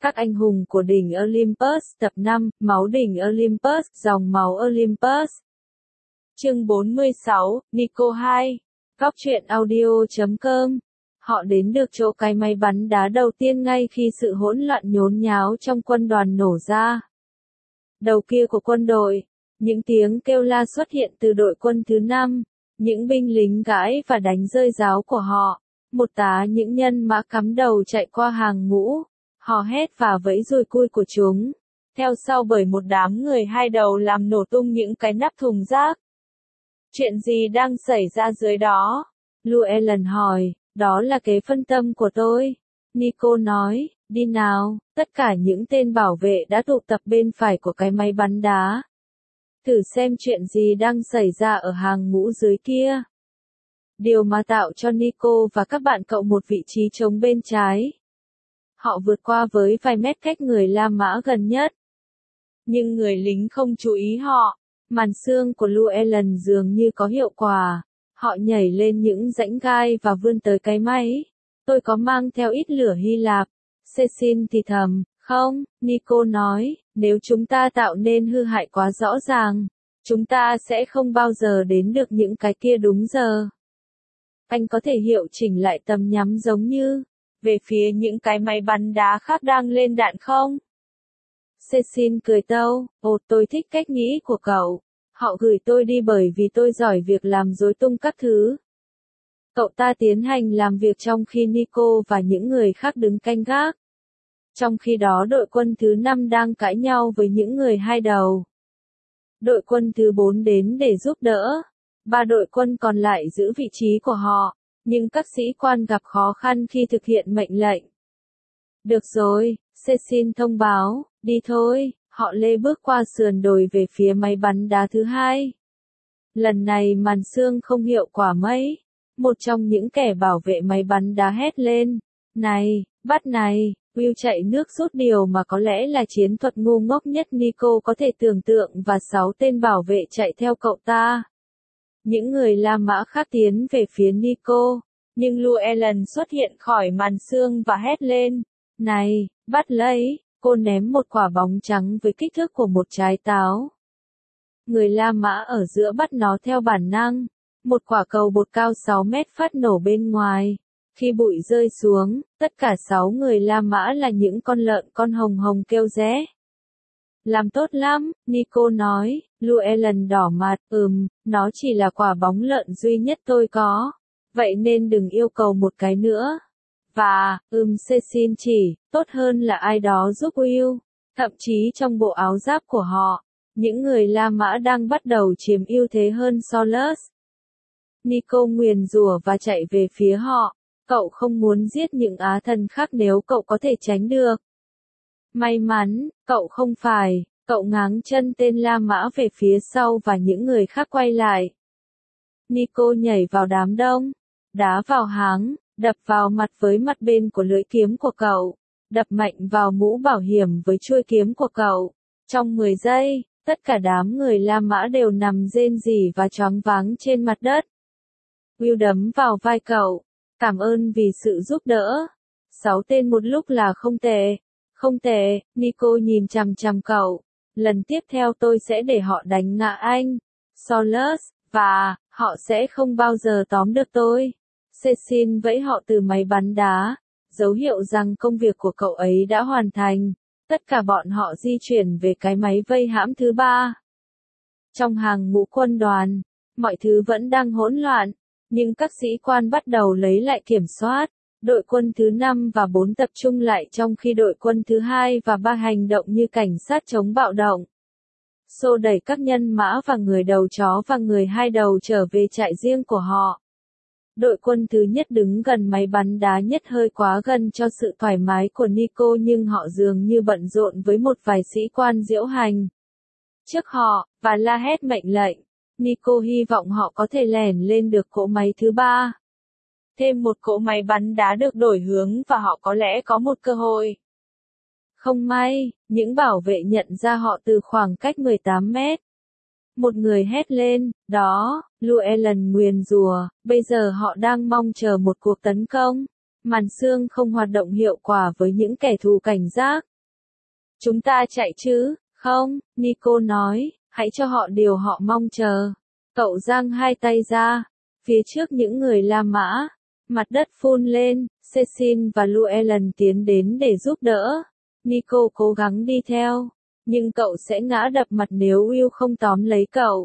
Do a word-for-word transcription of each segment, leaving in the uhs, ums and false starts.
Các anh hùng của đỉnh Olympus tập năm, máu đỉnh Olympus, dòng máu Olympus. Chương bốn mươi sáu, Nico hai. Góc truyện audio chấm com. Họ đến được chỗ cái máy bắn đá đầu tiên ngay khi sự hỗn loạn nhốn nháo trong quân đoàn nổ ra. Đầu kia của quân đội, những tiếng kêu la xuất hiện từ đội quân thứ năm, những binh lính gãi và đánh rơi giáo của họ. Một tá những nhân mã cắm đầu chạy qua hàng ngũ, hò hét và vẫy dùi cui của chúng, theo sau bởi một đám người hai đầu làm nổ tung những cái nắp thùng rác. Chuyện gì đang xảy ra dưới đó? Llewellyn hỏi. Đó là kế phân tâm của tôi. Nico nói, đi nào, tất cả những tên bảo vệ đã tụ tập bên phải của cái máy bắn đá. Thử xem chuyện gì đang xảy ra ở hàng ngũ dưới kia. Điều mà tạo cho Nico và các bạn cậu một vị trí trống bên trái. Họ vượt qua với vài mét cách người La Mã gần nhất. Nhưng người lính không chú ý họ. Màn xương của Llewellyn dường như có hiệu quả. Họ nhảy lên những rãnh gai và vươn tới cái máy. Tôi có mang theo ít lửa Hy Lạp. Cecil thì thầm, không, Nico nói, nếu chúng ta tạo nên hư hại quá rõ ràng, chúng ta sẽ không bao giờ đến được những cái kia đúng giờ. Anh có thể hiệu chỉnh lại tầm nhắm giống như, về phía những cái máy bắn đá khác đang lên đạn không? Cecil cười tâu, ồ tôi thích cách nghĩ của cậu. Họ gửi tôi đi bởi vì tôi giỏi việc làm rối tung các thứ. Cậu ta tiến hành làm việc trong khi Nico và những người khác đứng canh gác. Trong khi đó đội quân thứ năm đang cãi nhau với những người hai đầu. Đội quân thứ bốn đến để giúp đỡ. Ba đội quân còn lại giữ vị trí của họ, nhưng các sĩ quan gặp khó khăn khi thực hiện mệnh lệnh. Được rồi, Cecil thông báo, đi thôi. Họ lê bước qua sườn đồi về phía máy bắn đá thứ hai. Lần này màn xương không hiệu quả mấy. Một trong những kẻ bảo vệ máy bắn đá hét lên. Này, bắt này, Will chạy nước rút điều mà có lẽ là chiến thuật ngu ngốc nhất Nico có thể tưởng tượng và sáu tên bảo vệ chạy theo cậu ta. Những người La Mã khác tiến về phía Nico, nhưng Llewellyn xuất hiện khỏi màn xương và hét lên. Này, bắt lấy. Cô ném một quả bóng trắng với kích thước của một trái táo. Người La Mã ở giữa bắt nó theo bản năng. Một quả cầu bột cao sáu mét phát nổ bên ngoài. Khi bụi rơi xuống, tất cả sáu người La Mã là những con lợn con hồng hồng kêu ré. Làm tốt lắm, Nico nói. Llewellyn đỏ mặt, ừm, nó chỉ là quả bóng lợn duy nhất tôi có. Vậy nên đừng yêu cầu một cái nữa. Và, ừm Cecil chỉ, tốt hơn là ai đó giúp Will. Thậm chí trong bộ áo giáp của họ, những người La Mã đang bắt đầu chiếm ưu thế hơn Solus. Nico nguyền rủa và chạy về phía họ. Cậu không muốn giết những Á thần khác nếu cậu có thể tránh được. May mắn, cậu không phải. Cậu ngáng chân tên La Mã về phía sau và những người khác quay lại. Nico nhảy vào đám đông, đá vào háng. Đập vào mặt với mặt bên của lưỡi kiếm của cậu. Đập mạnh vào mũ bảo hiểm với chuôi kiếm của cậu. Trong mười giây, tất cả đám người La Mã đều nằm rên rỉ và choáng váng trên mặt đất. Will đấm vào vai cậu. Cảm ơn vì sự giúp đỡ. Sáu tên một lúc là không tệ. Không tệ, Nico nhìn chằm chằm cậu. Lần tiếp theo tôi sẽ để họ đánh ngã anh, Solus, và họ sẽ không bao giờ tóm được tôi. Cecil vẫy họ từ máy bắn đá, dấu hiệu rằng công việc của cậu ấy đã hoàn thành. Tất cả bọn họ di chuyển về cái máy vây hãm thứ ba. Trong hàng ngũ quân đoàn, mọi thứ vẫn đang hỗn loạn, nhưng các sĩ quan bắt đầu lấy lại kiểm soát. Đội quân thứ năm và bốn tập trung lại trong khi đội quân thứ hai và ba hành động như cảnh sát chống bạo động. Xô đẩy các nhân mã và người đầu chó và người hai đầu trở về trại riêng của họ. Đội quân thứ nhất đứng gần máy bắn đá nhất hơi quá gần cho sự thoải mái của Nico nhưng họ dường như bận rộn với một vài sĩ quan diễu hành trước họ, và la hét mệnh lệnh. Nico hy vọng họ có thể lẻn lên được cỗ máy thứ ba. Thêm một cỗ máy bắn đá được đổi hướng và họ có lẽ có một cơ hội. Không may, những bảo vệ nhận ra họ từ khoảng cách mười tám mét. Một người hét lên, đó, Llewellyn nguyền rủa, bây giờ họ đang mong chờ một cuộc tấn công. Màn xương không hoạt động hiệu quả với những kẻ thù cảnh giác. Chúng ta chạy chứ? Không, Nico nói, hãy cho họ điều họ mong chờ. Cậu giang hai tay ra, phía trước những người La Mã. Mặt đất phun lên, Cecil và Llewellyn tiến đến để giúp đỡ. Nico cố gắng đi theo, nhưng cậu sẽ ngã đập mặt nếu Will không tóm lấy cậu.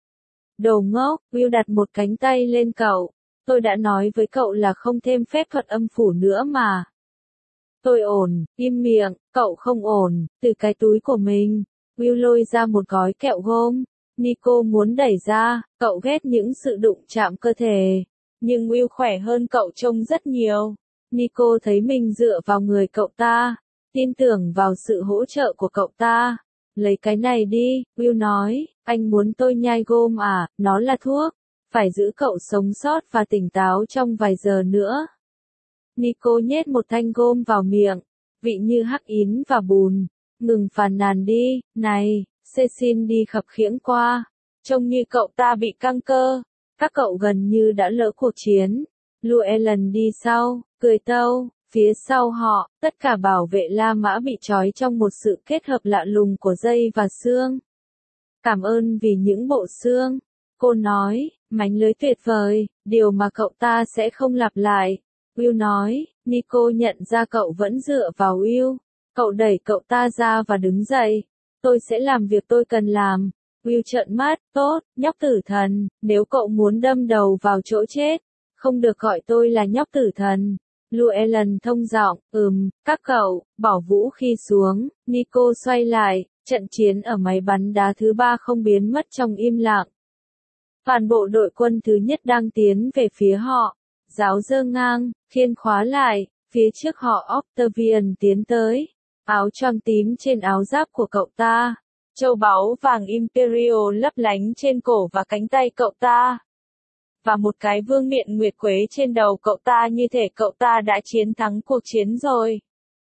Đồ ngốc, Will đặt một cánh tay lên cậu. Tôi đã nói với cậu là không thêm phép thuật âm phủ nữa mà. Tôi ổn, im miệng, cậu không ổn. Từ cái túi của mình, Will lôi ra một gói kẹo gôm. Nico muốn đẩy ra, cậu ghét những sự đụng chạm cơ thể. Nhưng Will khỏe hơn cậu trông rất nhiều. Nico thấy mình dựa vào người cậu ta, tin tưởng vào sự hỗ trợ của cậu ta. Lấy cái này đi, Will nói, anh muốn tôi nhai gôm à, nó là thuốc. Phải giữ cậu sống sót và tỉnh táo trong vài giờ nữa. Nico nhét một thanh gôm vào miệng, vị như hắc ín và bùn. Ngừng phàn nàn đi, này, Cecil đi khập khiễng qua. Trông như cậu ta bị căng cơ. Các cậu gần như đã lỡ cuộc chiến. Llewellyn đi sau, cười tâu, phía sau họ, tất cả bảo vệ La Mã bị trói trong một sự kết hợp lạ lùng của dây và xương. Cảm ơn vì những bộ xương. Cô nói, mánh lưới tuyệt vời, điều mà cậu ta sẽ không lặp lại. Will nói, Nico nhận ra cậu vẫn dựa vào Will. Cậu đẩy cậu ta ra và đứng dậy. Tôi sẽ làm việc tôi cần làm. Will trợn mắt, tốt, nhóc tử thần, nếu cậu muốn đâm đầu vào chỗ chết, không được gọi tôi là nhóc tử thần. Llewellyn thông giọng, ừm, các cậu, bỏ vũ khí xuống. Nico xoay lại, trận chiến ở máy bắn đá thứ ba không biến mất trong im lặng. Toàn bộ đội quân thứ nhất đang tiến về phía họ. Giáo giơ ngang, khiên khóa lại, phía trước họ Octavian tiến tới. Áo choàng tím trên áo giáp của cậu ta. Châu báu vàng Imperial lấp lánh trên cổ và cánh tay cậu ta. Và một cái vương miện nguyệt quế trên đầu cậu ta như thể cậu ta đã chiến thắng cuộc chiến rồi.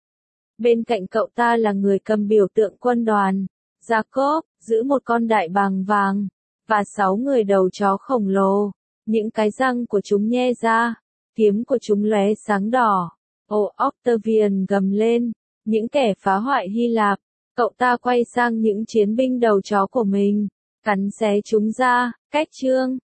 Bên cạnh cậu ta là người cầm biểu tượng quân đoàn. Jacob, giữ một con đại bàng vàng. Và sáu người đầu chó khổng lồ. Những cái răng của chúng nhe ra. Kiếm của chúng lóe sáng đỏ. Ồ, Octavian gầm lên. Những kẻ phá hoại Hy Lạp. Cậu ta quay sang những chiến binh đầu chó của mình. Cắn xé chúng ra, cách chương.